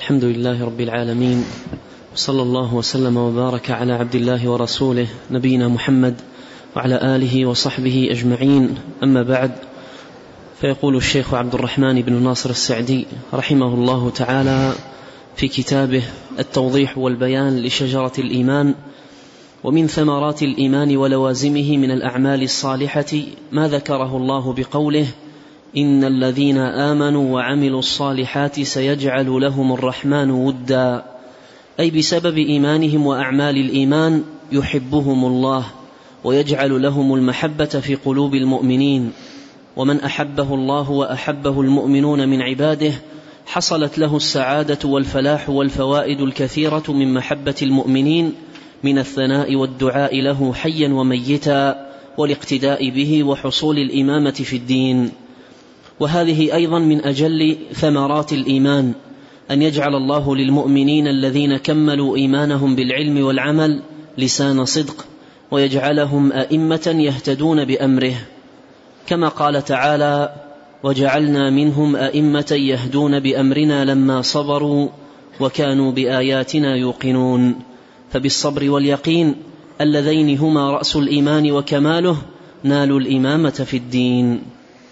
الحمد لله رب العالمين، وصلى الله وسلم وبارك على عبد الله ورسوله نبينا محمد وعلى آله وصحبه أجمعين. أما بعد، فيقول الشيخ عبد الرحمن بن ناصر السعدي رحمه الله تعالى في كتابه التوضيح والبيان لشجرة الإيمان: ومن ثمرات الإيمان ولوازمه من الأعمال الصالحة ما ذكره الله بقوله: إن الذين آمنوا وعملوا الصالحات سيجعل لهم الرحمن ودا، أي بسبب إيمانهم وأعمال الإيمان يحبهم الله ويجعل لهم المحبة في قلوب المؤمنين. ومن أحبه الله وأحبه المؤمنون من عباده حصلت له السعادة والفلاح والفوائد الكثيرة من محبة المؤمنين، من الثناء والدعاء له حيا وميتا، والاقتداء به، وحصول الإمامة في الدين. وهذه أيضا من أجل ثمرات الإيمان، أن يجعل الله للمؤمنين الذين كملوا إيمانهم بالعلم والعمل لسان صدق، ويجعلهم أئمة يهتدون بأمره، كما قال تعالى: وجعلنا منهم أئمة يهدون بأمرنا لما صبروا وكانوا بآياتنا يوقنون. فبالصبر واليقين اللذين هما رأس الإيمان وكماله نالوا الإمامة في الدين.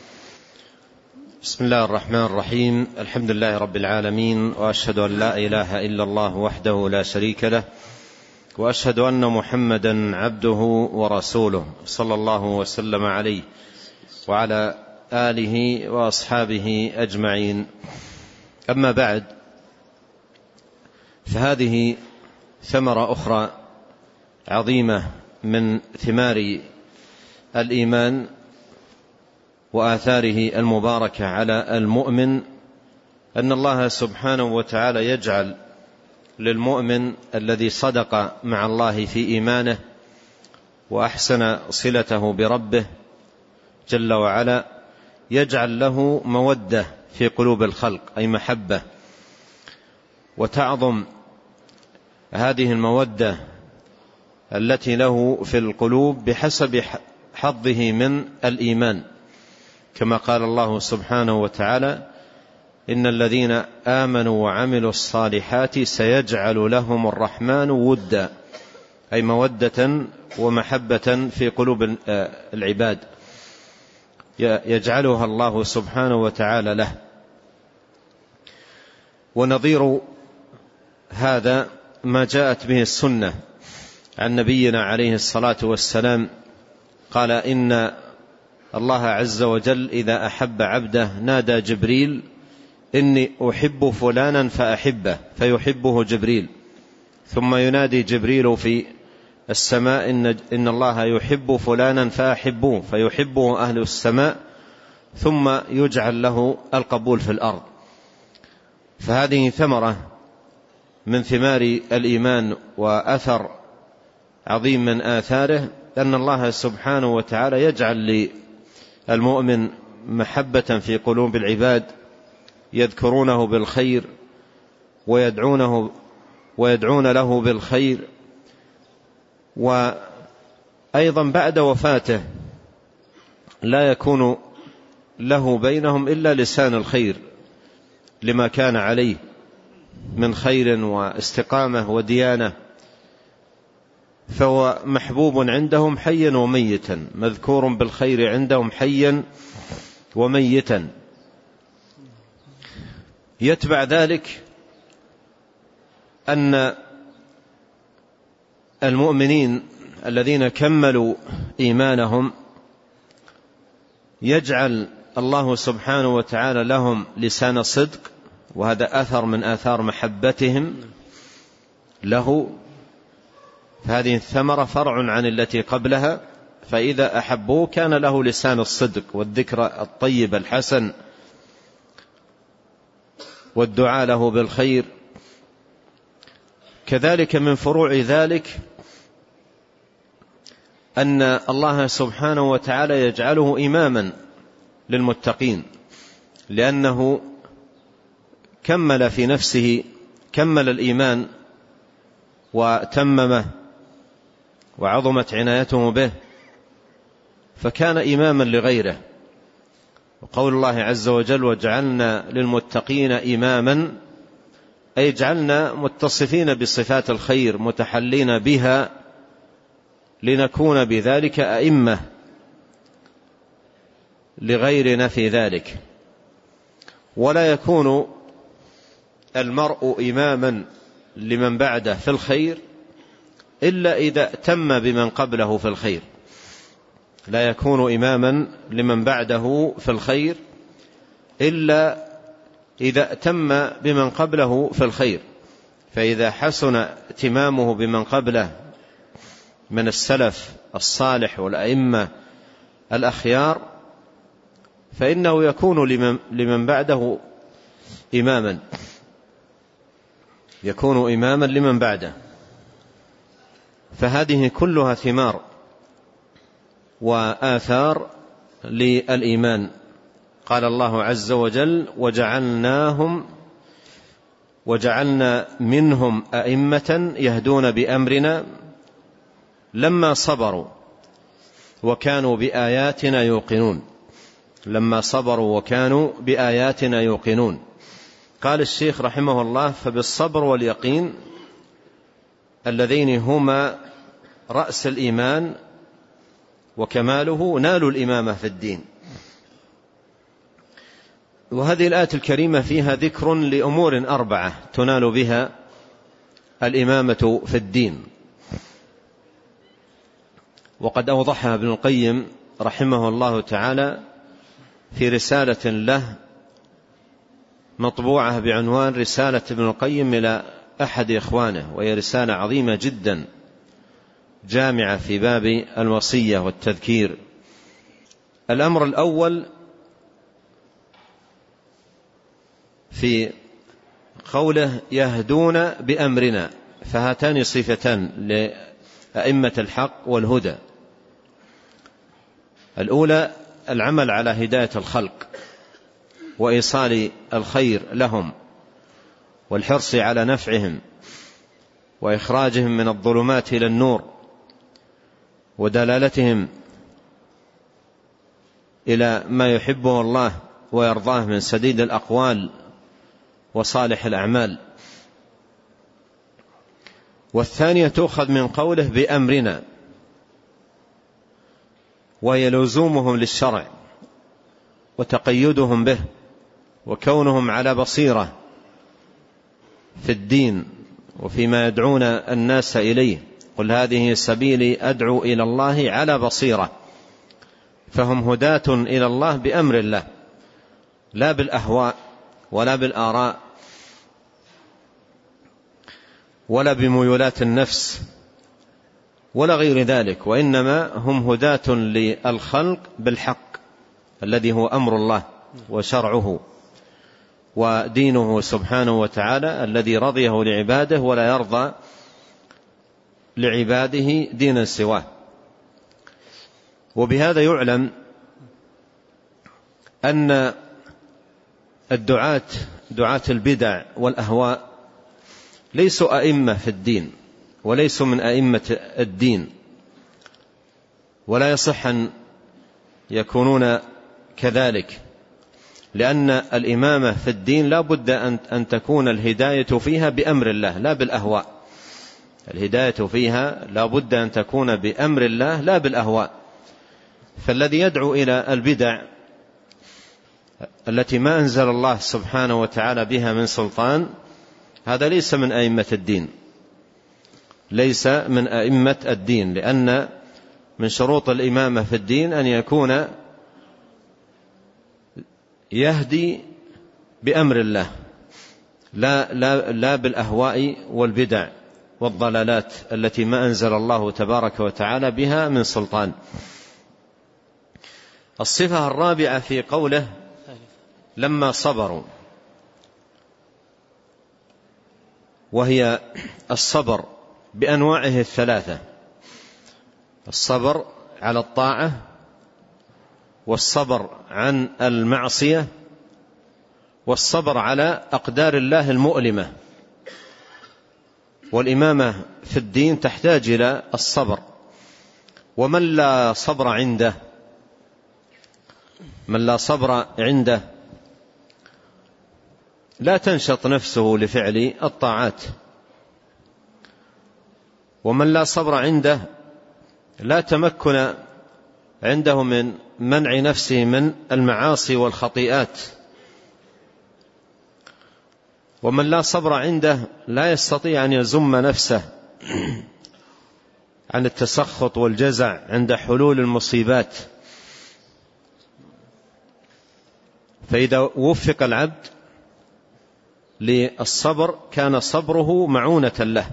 بسم الله الرحمن الرحيم. الحمد لله رب العالمين، وأشهد أن لا إله إلا الله وحده لا شريك له، وأشهد أن محمدا عبده ورسوله، صلى الله وسلم عليه وعلى آله وأصحابه أجمعين. أما بعد، فهذه ثمرة أخرى عظيمة من ثمار الإيمان وآثاره المباركة على المؤمن، أن الله سبحانه وتعالى يجعل للمؤمن الذي صدق مع الله في إيمانه وأحسن صلته بربه جل وعلا، يجعل له مودة في قلوب الخلق، أي محبة، وتعظم هذه المودة التي له في القلوب بحسب حظه من الإيمان، كما قال الله سبحانه وتعالى: إن الذين آمنوا وعملوا الصالحات سيجعل لهم الرحمن ودا، أي مودة ومحبة في قلوب العباد يجعلها الله سبحانه وتعالى له. ونظير هذا ما جاءت به السنة عن نبينا عليه الصلاة والسلام، قال: إن الله عز وجل إذا أحب عبده نادى جبريل: إني أحب فلانا فأحبه، فيحبه جبريل، ثم ينادي جبريل في السماء: إن الله يحب فلانا فأحبوه، فيحبه أهل السماء، ثم يجعل له القبول في الأرض. فهذه ثمرة من ثمار الإيمان وأثر عظيم من آثاره، أن الله سبحانه وتعالى يجعل للمؤمن محبة في قلوب العباد، يذكرونه بالخير ويدعون له بالخير. وأيضا بعد وفاته لا يكون له بينهم إلا لسان الخير، لما كان عليه من خير واستقامة وديانة، فهو محبوب عندهم حيا وميتا، مذكور بالخير عندهم حيا وميتا. يتبع ذلك أن المؤمنين الذين كملوا إيمانهم يجعل الله سبحانه وتعالى لهم لسان صدق، وهذا أثر من آثار محبتهم له. فهذه الثمرة فرع عن التي قبلها، فإذا أحبوه كان له لسان الصدق والذكر الطيب الحسن والدعاء له بالخير. كذلك من فروع ذلك أن الله سبحانه وتعالى يجعله إماما للمتقين، لأنه كمل في نفسه، كمل الإيمان وتممه وعظمت عنايته به، فكان إماما لغيره. وقول الله عز وجل: وجعلنا للمتقين إماما، أي اجعلنا متصفين بصفات الخير متحلين بها لنكون بذلك أئمة لغيرنا في ذلك. ولا يكون المرء إماما لمن بعده في الخير إلا إذا تم بمن قبله في الخير. لا يكون إماما لمن بعده في الخير إلا إذا تم بمن قبله في الخير. فإذا حسن اتمامه بمن قبله من السلف الصالح والأئمة الأخيار فإنه يكون لمن بعده إماما، يكون إماما لمن بعده. فهذه كلها ثمار وآثار للإيمان. قال الله عز وجل: وجعلنا منهم أئمة يهدون بأمرنا لما صبروا وكانوا بآياتنا يوقنون. لما صبروا وكانوا بآياتنا يوقنون. قال الشيخ رحمه الله: فبالصبر واليقين اللذين هما رأس الإيمان وكماله نالوا الإمامة في الدين. وهذه الآية الكريمة فيها ذكر لأمور 4 تنال بها الإمامة في الدين، وقد أوضحها ابن القيم رحمه الله تعالى في رسالة له مطبوعة بعنوان رسالة ابن القيم إلى أحد إخوانه، وهي رسالة عظيمة جدا جامعة في باب الوصية والتذكير. الأمر الأول في قوله يهدون بأمرنا، فهاتان صفتان لأئمة الحق والهدى. الأولى العمل على هداية الخلق وإيصال الخير لهم والحرص على نفعهم وإخراجهم من الظلمات إلى النور ودلالتهم إلى ما يحبه الله ويرضاه من سديد الأقوال وصالح الأعمال. والثانية تؤخذ من قوله بأمرنا، وهي لزومهم للشرع وتقيدهم به وكونهم على بصيرة في الدين وفيما يدعون الناس إليه. قل هذه سبيلي أدعو إلى الله على بصيرة. فهم هداة إلى الله بأمر الله، لا بالأهواء ولا بالآراء ولا بميولات النفس ولا غير ذلك، وإنما هم هداة للخلق بالحق الذي هو أمر الله وشرعه ودينه سبحانه وتعالى الذي رضيه لعباده ولا يرضى لعباده دينا سواه. وبهذا يعلم أن دعاة البدع والأهواء ليسوا أئمة في الدين وليسوا من أئمة الدين، ولا يصح أن يكونون كذلك، لأن الإمامة في الدين لا بد أن تكون الهداية فيها بأمر الله لا بالأهواء. الهداية فيها لا بد أن تكون بأمر الله لا بالأهواء. فالذي يدعو إلى البدع التي ما أنزل الله سبحانه وتعالى بها من سلطان هذا ليس من أئمة الدين، ليس من أئمة الدين، لأن من شروط الإمامة في الدين أن يكون يهدي بأمر الله لا بالأهواء والبدع والضلالات التي ما أنزل الله تبارك وتعالى بها من سلطان. الصفة الرابعة في قوله لما صبروا، وهي الصبر بأنواعه 3: الصبر على الطاعة، والصبر عن المعصية، والصبر على أقدار الله المؤلمة. والإمامة في الدين تحتاج إلى الصبر، ومن لا صبر عنده لا تنشط نفسه لفعل الطاعات. ومن لا صبر عنده لا تمكن عنده من منع نفسه من المعاصي والخطيئات. ومن لا صبر عنده لا يستطيع أن يزم نفسه عن التسخط والجزع عند حلول المصيبات. فإذا وفق العبد للصبر كان صبره معونة له.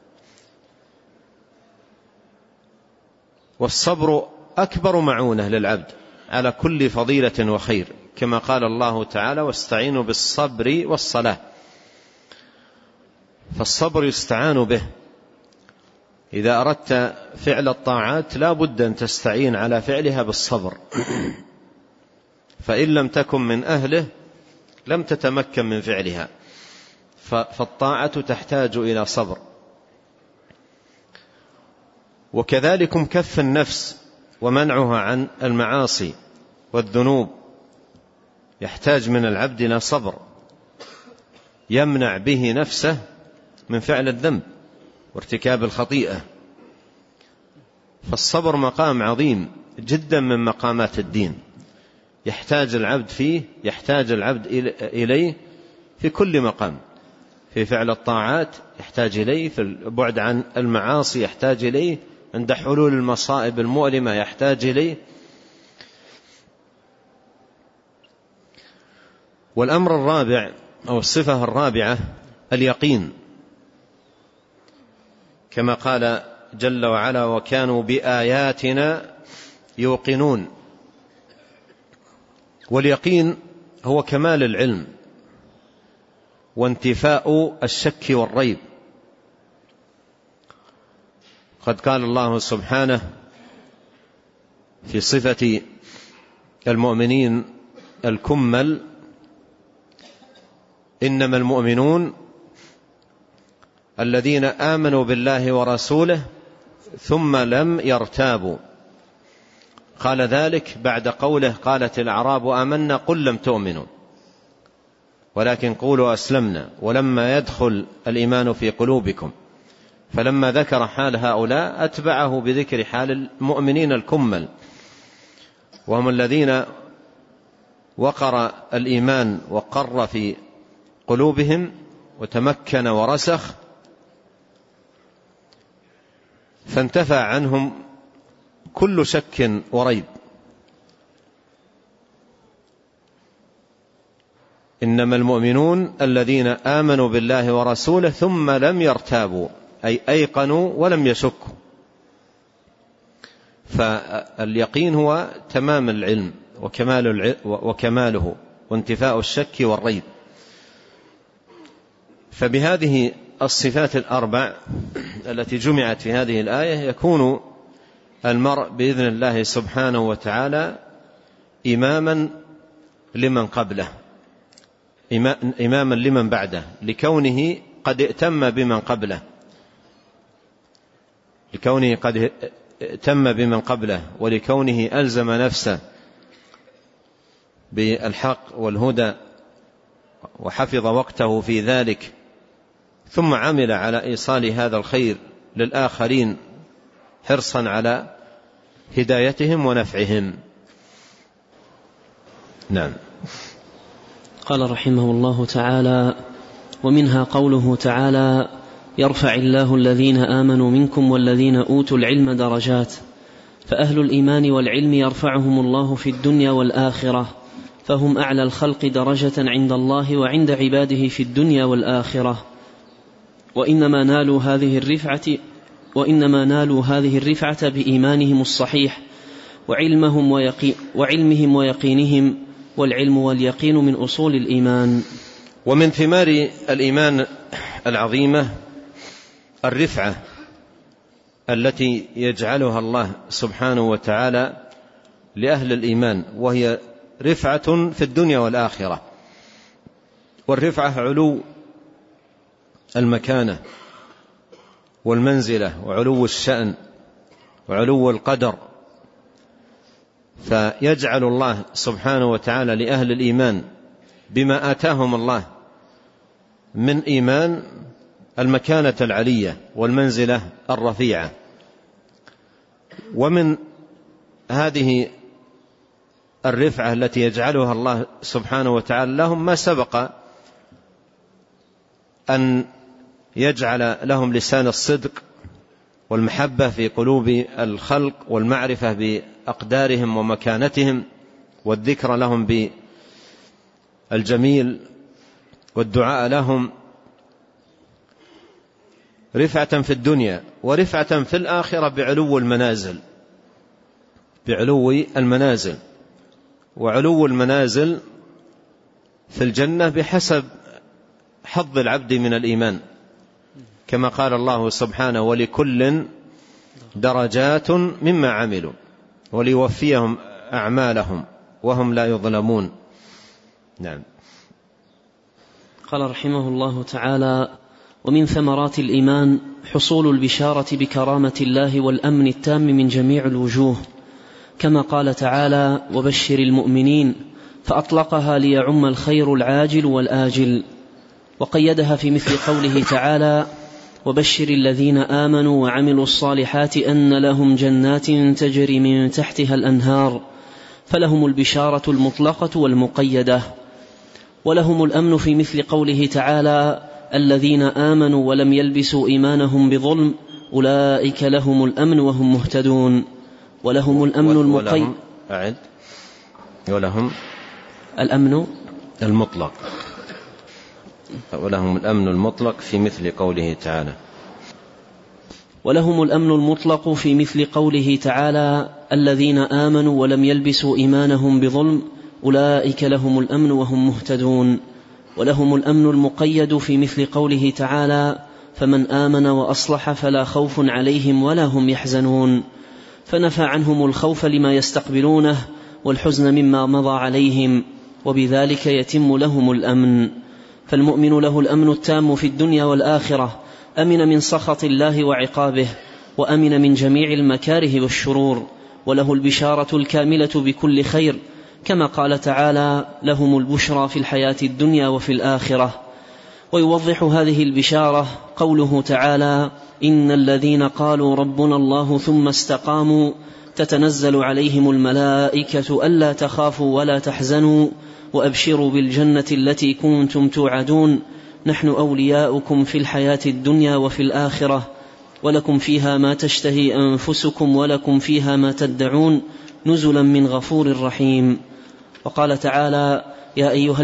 والصبر أكبر معونة للعبد على كل فضيلة وخير، كما قال الله تعالى: واستعينوا بالصبر والصلاة. فالصبر يستعان به. إذا أردت فعل الطاعات لا بد أن تستعين على فعلها بالصبر، فإن لم تكن من أهله لم تتمكن من فعلها. فالطاعة تحتاج إلى صبر. وكذلك كف النفس ومنعها عن المعاصي والذنوب يحتاج من العبد إلى صبر يمنع به نفسه من فعل الذنب وارتكاب الخطيئة. فالصبر مقام عظيم جدا من مقامات الدين، يحتاج العبد إليه في كل مقام. في فعل الطاعات يحتاج إليه، في البعد عن المعاصي يحتاج إليه، عند حلول المصائب المؤلمة يحتاج إليه. والأمر الرابع أو الصفة الرابعة اليقين، كما قال جل وعلا: وكانوا بآياتنا يوقنون. واليقين هو كمال العلم وانتفاء الشك والريب. قد قال الله سبحانه في صفة المؤمنين الكمل: إنما المؤمنون الذين آمنوا بالله ورسوله ثم لم يرتابوا. قال ذلك بعد قوله: قالت الأعراب آمنا قل لم تؤمنوا ولكن قولوا أسلمنا ولما يدخل الإيمان في قلوبكم. فلما ذكر حال هؤلاء أتبعه بذكر حال المؤمنين الكمل، وهم الذين وقر الإيمان وقر في قلوبهم وتمكن ورسخ، فانتفى عنهم كل شك وريب. إنما المؤمنون الذين آمنوا بالله ورسوله ثم لم يرتابوا، أي أيقنوا ولم يشكوا. فاليقين هو تمام العلم وكماله وانتفاء الشك والريب. فبهذه الصفات الأربع التي جمعت في هذه الآية يكون المرء بإذن الله سبحانه وتعالى إماما لمن قبله، إماما لمن بعده، لكونه قد ائتم بمن قبله، لكونه قد ائتم بمن قبله، ولكونه ألزم نفسه بالحق والهدى وحفظ وقته في ذلك، ثم عمل على إيصال هذا الخير للآخرين حرصا على هدايتهم ونفعهم. نعم. قال رحمه الله تعالى: ومنها قوله تعالى: يرفع الله الذين آمنوا منكم والذين أوتوا العلم درجات. فأهل الإيمان والعلم يرفعهم الله في الدنيا والآخرة، فهم أعلى الخلق درجة عند الله وعند عباده في الدنيا والآخرة. وإنما نالوا هذه الرفعة بإيمانهم الصحيح وعلمهم ويقينهم، والعلم واليقين من أصول الإيمان. ومن ثمار الإيمان العظيمة الرفعة التي يجعلها الله سبحانه وتعالى لأهل الإيمان، وهي رفعة في الدنيا والآخرة. والرفعة علو المكانة والمنزلة وعلو الشأن وعلو القدر. فيجعل الله سبحانه وتعالى لأهل الإيمان بما آتاهم الله من إيمان المكانة العلية والمنزلة الرفيعة. ومن هذه الرفعة التي يجعلها الله سبحانه وتعالى لهم ما سبق أن يجعل لهم لسان الصدق والمحبة في قلوب الخلق، والمعرفة بأقدارهم ومكانتهم، والذكر لهم بالجميل، والدعاء لهم، رفعة في الدنيا ورفعة في الآخرة بعلو المنازل. وعلو المنازل في الجنة بحسب حظ العبد من الإيمان، كما قال الله سبحانه: ولكل درجات مما عملوا وليوفيهم أعمالهم وهم لا يظلمون. نعم. قال رحمه الله تعالى: ومن ثمرات الإيمان حصول البشارة بكرامة الله والأمن التام من جميع الوجوه، كما قال تعالى: وبشر المؤمنين، فأطلقها ليعم الخير العاجل والآجل، وقيدها في مثل قوله تعالى: وبشر الذين آمنوا وعملوا الصالحات أن لهم جنات تجري من تحتها الأنهار، فلهم البشارة المطلقة والمقيدة. ولهم الأمن في مثل قوله تعالى: الذين آمنوا ولم يلبسوا إيمانهم بظلم أولئك لهم الأمن وهم مهتدون. ولهم الأمن المقيد، ولهم الأمن المطلق، ولهم الأمن المطلق في مثل قوله تعالى. ولهم الأمن المطلق في مثل قوله تعالى: الذين آمنوا ولم يلبسوا إيمانهم بظلم أولئك لهم الأمن وهم مهتدون. ولهم الأمن المقيد في مثل قوله تعالى: فمن آمن وأصلح فلا خوف عليهم ولا هم يحزنون، فنفى عنهم الخوف لما يستقبلونه والحزن مما مضى عليهم، وبذلك يتم لهم الأمن. فالمؤمن له الأمن التام في الدنيا والآخرة، أمن من سخط الله وعقابه، وأمن من جميع المكاره والشرور، وله البشارة الكاملة بكل خير، كما قال تعالى: لهم البشرى في الحياة الدنيا وفي الآخرة. ويوضح هذه البشارة قوله تعالى: إن الذين قالوا ربنا الله ثم استقاموا تتنزل عليهم الملائكة ألا تخافوا ولا تحزنوا وأبشروا بالجنة التي كنتم توعدون، نحن أولياؤكم في الحياة الدنيا وفي الآخرة، ولكم فيها ما تشتهي أنفسكم ولكم فيها ما تدعون، نزلا من غفور رحيم. وقال تعالى: يا أيها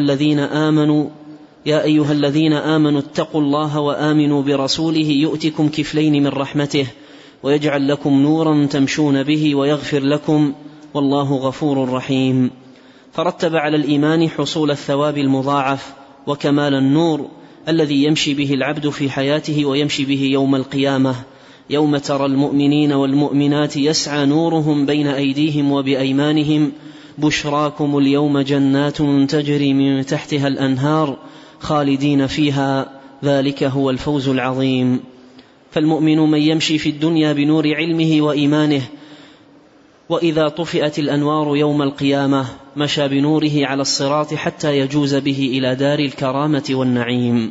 الذين آمنوا اتقوا الله وآمنوا برسوله يؤتكم كفلين من رحمته ويجعل لكم نورا تمشون به ويغفر لكم والله غفور رحيم. فرتب على الإيمان حصول الثواب المضاعف وكمال النور الذي يمشي به العبد في حياته ويمشي به يوم القيامة، يوم ترى المؤمنين والمؤمنات يسعى نورهم بين أيديهم وبأيمانهم: بشراكم اليوم جنات تجري من تحتها الأنهار خالدين فيها، ذلك هو الفوز العظيم. فالمؤمن من يمشي في الدنيا بنور علمه وإيمانه، وإذا طفئت الأنوار يوم القيامة مشى بنوره على الصراط حتى يجوز به إلى دار الكرامة والنعيم.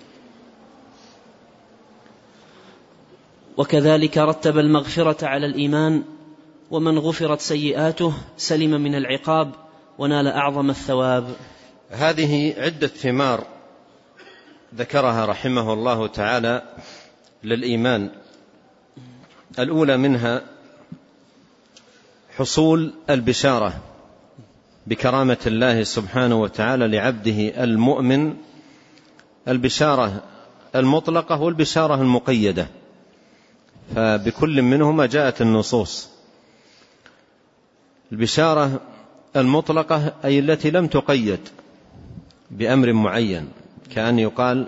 وكذلك رتب المغفرة على الإيمان، ومن غفرت سيئاته سلم من العقاب ونال أعظم الثواب. هذه عدة ثمار ذكرها رحمه الله تعالى للإيمان. الأولى منها حصول البشارة بكرامة الله سبحانه وتعالى لعبده المؤمن، البشارة المطلقة والبشارة المقيدة، فبكل منهما جاءت النصوص. البشارة المطلقة أي التي لم تقيد بأمر معين، كأن يقال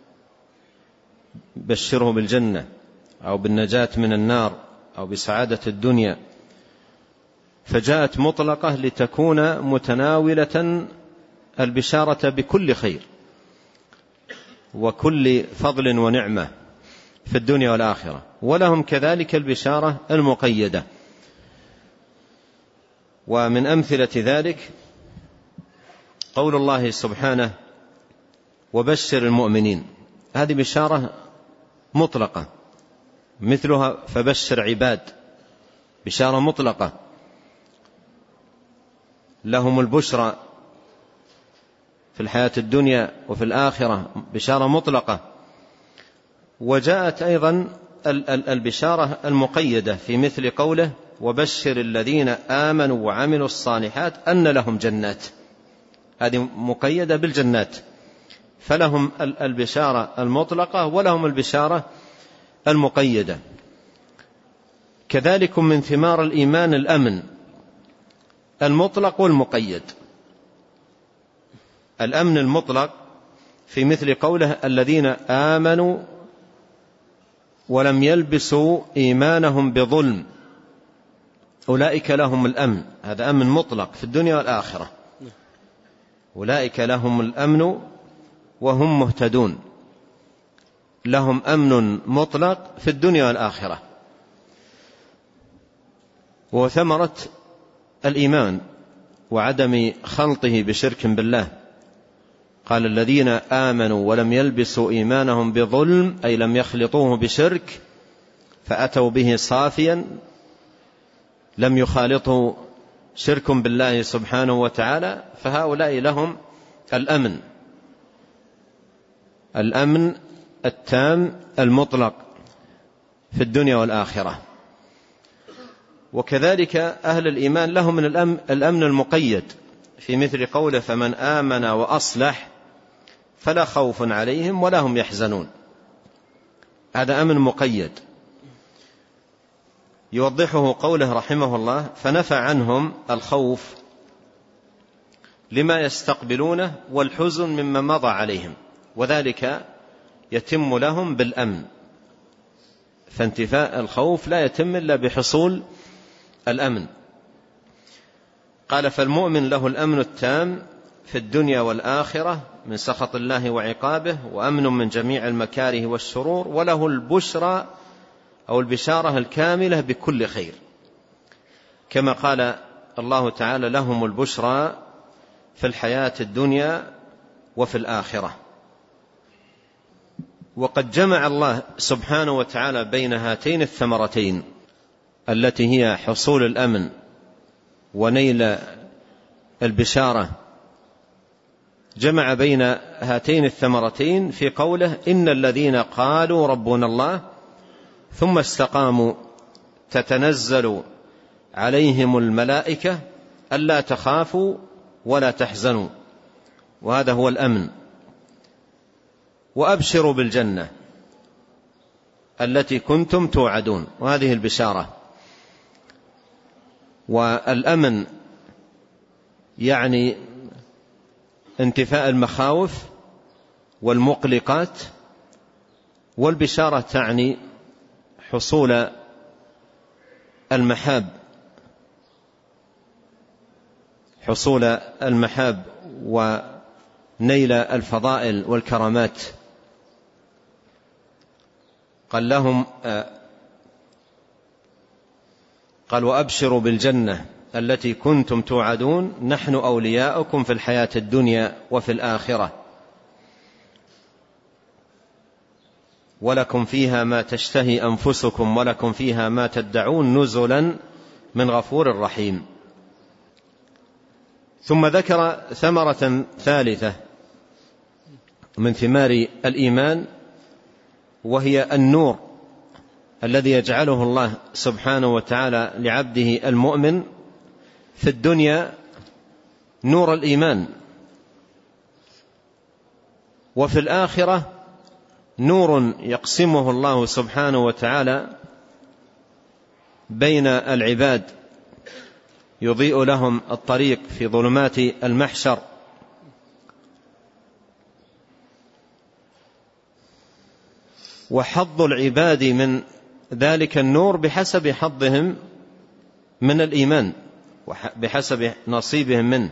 بشره بالجنة أو بالنجاة من النار أو بسعادة الدنيا، فجاءت مطلقة لتكون متناولة البشارة بكل خير وكل فضل ونعمة في الدنيا والآخرة. ولهم كذلك البشارة المقيدة، ومن أمثلة ذلك قول الله سبحانه: وبشر المؤمنين، هذه بشارة مطلقة، مثلها فبشر عباد، بشارة مطلقة، لهم البشرى في الحياة الدنيا وفي الآخرة، بشارة مطلقة. وجاءت أيضا البشارة المقيدة في مثل قوله وبشر الذين آمنوا وعملوا الصالحات أن لهم جنات، هذه مقيدة بالجنات، فلهم البشارة المطلقة ولهم البشارة المقيدة. كذلك من ثمار الإيمان الأمن المطلق والمقيد. الأمن المطلق في مثل قوله الذين آمنوا ولم يلبسوا إيمانهم بظلم أولئك لهم الأمن، هذا أمن مطلق في الدنيا والآخرة، أولئك لهم الأمن وهم مهتدون، لهم أمن مطلق في الدنيا والآخرة. وثمرة الإيمان وعدم خلطه بشرك بالله، قال الذين آمنوا ولم يلبسوا إيمانهم بظلم، أي لم يخلطوه بشرك فأتوا به صافيا، لم يخالطه شرك بالله سبحانه وتعالى، فهؤلاء لهم الأمن، الأمن التام المطلق في الدنيا والآخرة. وكذلك أهل الإيمان لهم من الأمن المقيد في مثل قوله فمن آمن وأصلح فلا خوف عليهم ولا هم يحزنون، هذا أمن مقيد. يوضحه قوله رحمه الله فنفى عنهم الخوف لما يستقبلونه والحزن مما مضى عليهم، وذلك يتم لهم بالأمن، فانتفاء الخوف لا يتم إلا بحصول الأمن. قال فالمؤمن له الأمن التام في الدنيا والآخرة من سخط الله وعقابه، وأمن من جميع المكاره والشرور، وله البشرى أو البشارة الكاملة بكل خير، كما قال الله تعالى لهم البشرى في الحياة الدنيا وفي الآخرة. وقد جمع الله سبحانه وتعالى بين هاتين الثمرتين التي هي حصول الأمن ونيل البشارة، جمع بين هاتين الثمرتين في قوله إن الذين قالوا ربنا الله ثم استقاموا تتنزل عليهم الملائكة ألا تخافوا ولا تحزنوا، وهذا هو الأمن. وأبشروا بالجنة التي كنتم توعدون، وهذه البشارة. والأمن يعني انتفاء المخاوف والمقلقات، والبشارة تعني حصول المحاب، حصول المحاب ونيل الفضائل والكرامات. قال لهم قال وأبشروا بالجنة التي كنتم توعدون نحن أولياؤكم في الحياة الدنيا وفي الآخرة ولكم فيها ما تشتهي أنفسكم ولكم فيها ما تدعون نزلا من غفور رحيم. ثم ذكر ثمرة ثالثة من ثمار الإيمان، وهي النور الذي يجعله الله سبحانه وتعالى لعبده المؤمن في الدنيا، نور الإيمان، وفي الآخرة نور يقسمه الله سبحانه وتعالى بين العباد يضيء لهم الطريق في ظلمات المحشر. وحظ العباد من ذلك النور بحسب حظهم من الإيمان وبحسب نصيبهم منه.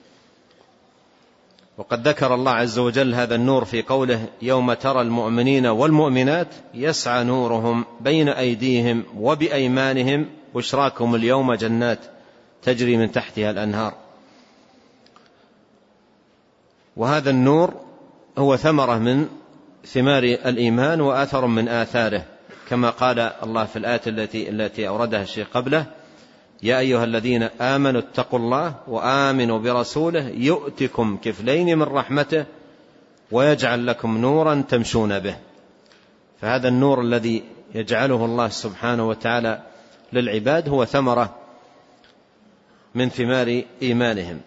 وقد ذكر الله عز وجل هذا النور في قوله يوم ترى المؤمنين والمؤمنات يسعى نورهم بين أيديهم وبأيمانهم بشراكم اليوم جنات تجري من تحتها الأنهار. وهذا النور هو ثمرة من ثمار الإيمان وآثر من آثاره، كما قال الله في الآية التي أوردها الشيخ قبله: يا أيها الذين آمنوا اتقوا الله وآمنوا برسوله يؤتكم كفلين من رحمته ويجعل لكم نورا تمشون به. فهذا النور الذي يجعله الله سبحانه وتعالى للعباد هو ثمرة من ثمار إيمانهم.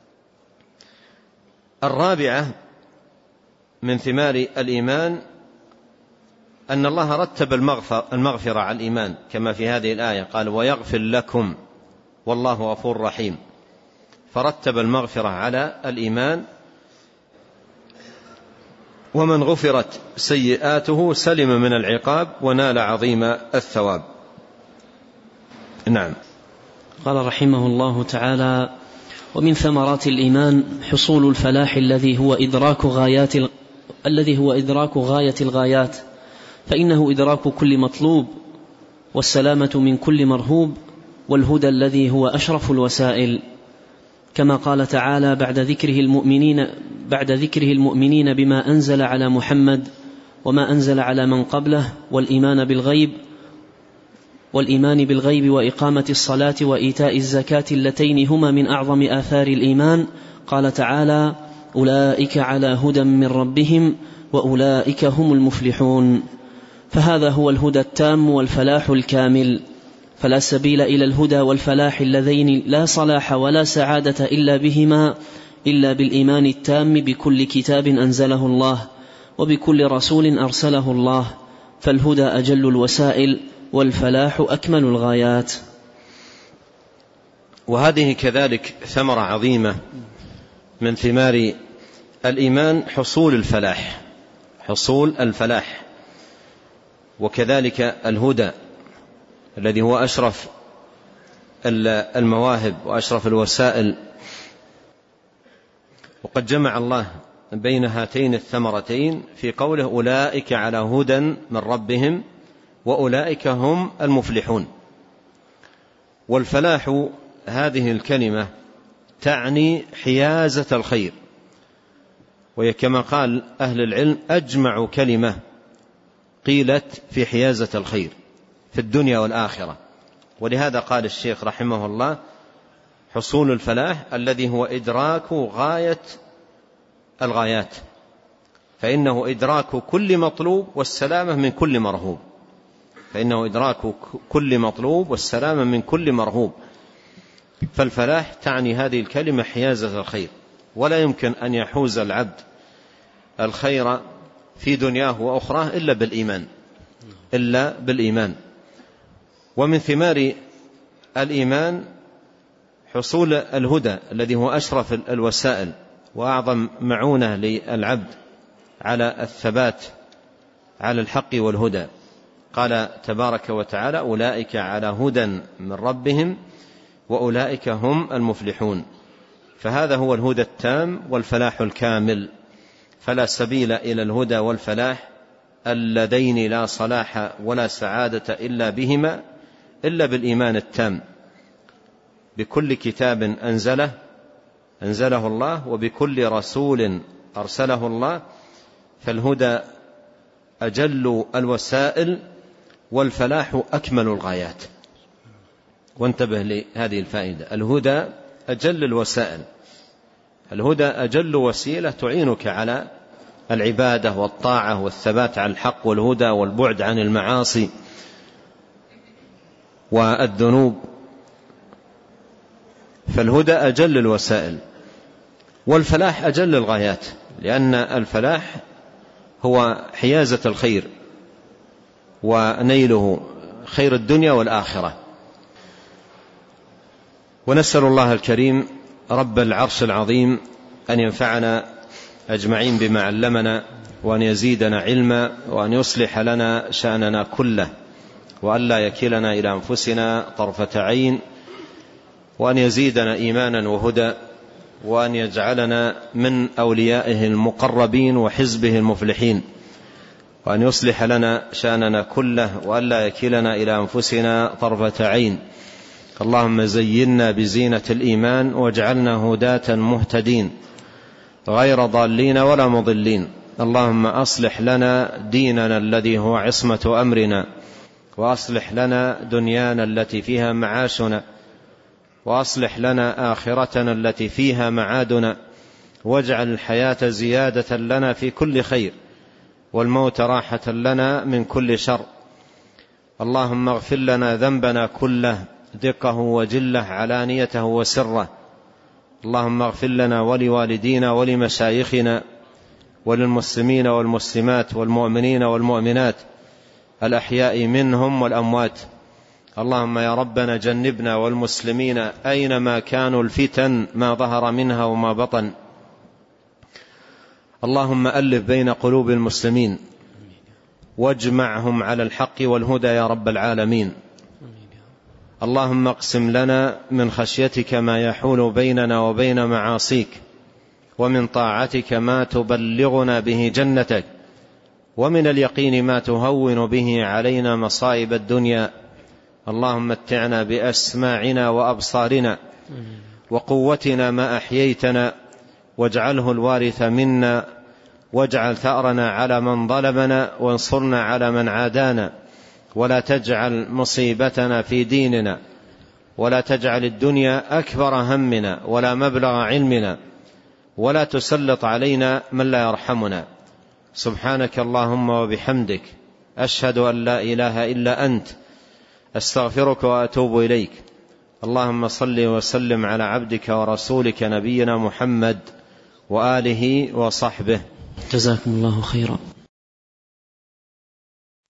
الرابعة من ثمار الإيمان أن الله رتب المغفرة على الإيمان، كما في هذه الآية قال: ويغفر لكم والله غفور رحيم. فرتب المغفرة على الإيمان، ومن غفرت سيئاته سلم من العقاب ونال عظيم الثواب. نعم. قال رحمه الله تعالى: ومن ثمرات الإيمان حصول الفلاح الذي هو إدراك غاية الغايات، فإنه إدراك كل مطلوب، والسلامة من كل مرهوب، والهدى الذي هو أشرف الوسائل، كما قال تعالى بعد ذكره المؤمنين بما أنزل على محمد وما أنزل على من قبله والإيمان بالغيب وإقامة الصلاة وإيتاء الزكاة اللتين هما من أعظم آثار الإيمان. قال تعالى: أولئك على هدى من ربهم وأولئك هم المفلحون. فهذا هو الهدى التام والفلاح الكامل، فلا سبيل إلى الهدى والفلاح اللذين لا صلاح ولا سعادة إلا بهما إلا بالإيمان التام بكل كتاب أنزله الله وبكل رسول أرسله الله، فالهدى أجل الوسائل والفلاح أكمل الغايات. وهذه كذلك ثمرة عظيمة من ثمار الإيمان، حصول الفلاح، وكذلك الهدى الذي هو أشرف المواهب وأشرف الوسائل. وقد جمع الله بين هاتين الثمرتين في قوله: أولئك على هدى من ربهم وأولئك هم المفلحون. والفلاح هذه الكلمة تعني حيازة الخير، وهي كما قال أهل العلم أجمع كلمة قيلت في حيازة الخير في الدنيا والآخرة. ولهذا قال الشيخ رحمه الله: حصول الفلاح الذي هو إدراك غاية الغايات، فإنه إدراك كل مطلوب والسلامة من كل مرهوب. فالفلاح تعني هذه الكلمة حيازة الخير، ولا يمكن أن يحوز العبد الخير في دنياه وأخراه إلا بالإيمان. ومن ثمار الإيمان حصول الهدى الذي هو أشرف الوسائل وأعظم معونة للعبد على الثبات على الحق والهدى. قال تبارك وتعالى: أولئك على هدى من ربهم وأولئك هم المفلحون. فهذا هو الهدى التام والفلاح الكامل، فلا سبيل إلى الهدى والفلاح اللذين لا صلاح ولا سعادة إلا بهما إلا بالإيمان التام بكل كتاب أنزله الله وبكل رسول أرسله الله، فالهدى أجل الوسائل والفلاح أكمل الغايات. وانتبه لهذه الفائدة: الهدى أجل الوسائل، الهدى أجل وسيلة تعينك على العبادة والطاعة والثبات على الحق والهدى والبعد عن المعاصي والذنوب. فالهدى أجل الوسائل، والفلاح أجل الغايات، لأن الفلاح هو حيازة الخير ونيله خير الدنيا والآخرة. ونسأل الله الكريم رب العرش العظيم أن ينفعنا أجمعين بما علمنا، وأن يزيدنا علما، وأن يصلح لنا شأننا كله، وأن لا يكلنا إلى أنفسنا طرفة عين، وأن يزيدنا إيمانا وهدى، وأن يجعلنا من أوليائه المقربين وحزبه المفلحين، وأن يصلح لنا شأننا كله، وأن لا يكلنا إلى أنفسنا طرفة عين. اللهم زينا بزينة الإيمان واجعلنا هداة مهتدين غير ضالين ولا مضلين. اللهم أصلح لنا ديننا الذي هو عصمة أمرنا، وأصلح لنا دنيانا التي فيها معاشنا، وأصلح لنا آخرتنا التي فيها معادنا، واجعل الحياة زيادة لنا في كل خير، والموت راحة لنا من كل شر. اللهم اغفر لنا ذنبنا كله، دقه وجله، علانيته وسره. اللهم اغفر لنا ولوالدينا ولمشايخنا وللمسلمين والمسلمات والمؤمنين والمؤمنات الأحياء منهم والأموات. اللهم يا ربنا جنبنا والمسلمين أينما كانوا الفتن ما ظهر منها وما بطن. اللهم ألف بين قلوب المسلمين واجمعهم على الحق والهدى يا رب العالمين. اللهم اقسم لنا من خشيتك ما يحول بيننا وبين معاصيك، ومن طاعتك ما تبلغنا به جنتك، ومن اليقين ما تهون به علينا مصائب الدنيا. اللهم متعنا بأسماعنا وأبصارنا وقوتنا ما أحييتنا، واجعله الوارث منا، واجعل ثأرنا على من ظلمنا، وانصرنا على من عادانا، ولا تجعل مصيبتنا في ديننا، ولا تجعل الدنيا أكبر همنا ولا مبلغ علمنا، ولا تسلط علينا من لا يرحمنا. سبحانك اللهم وبحمدك، أشهد أن لا إله إلا أنت، أستغفرك وأتوب إليك. اللهم صل وسلم على عبدك ورسولك نبينا محمد وآله وصحبه. جزاكم الله خيرا.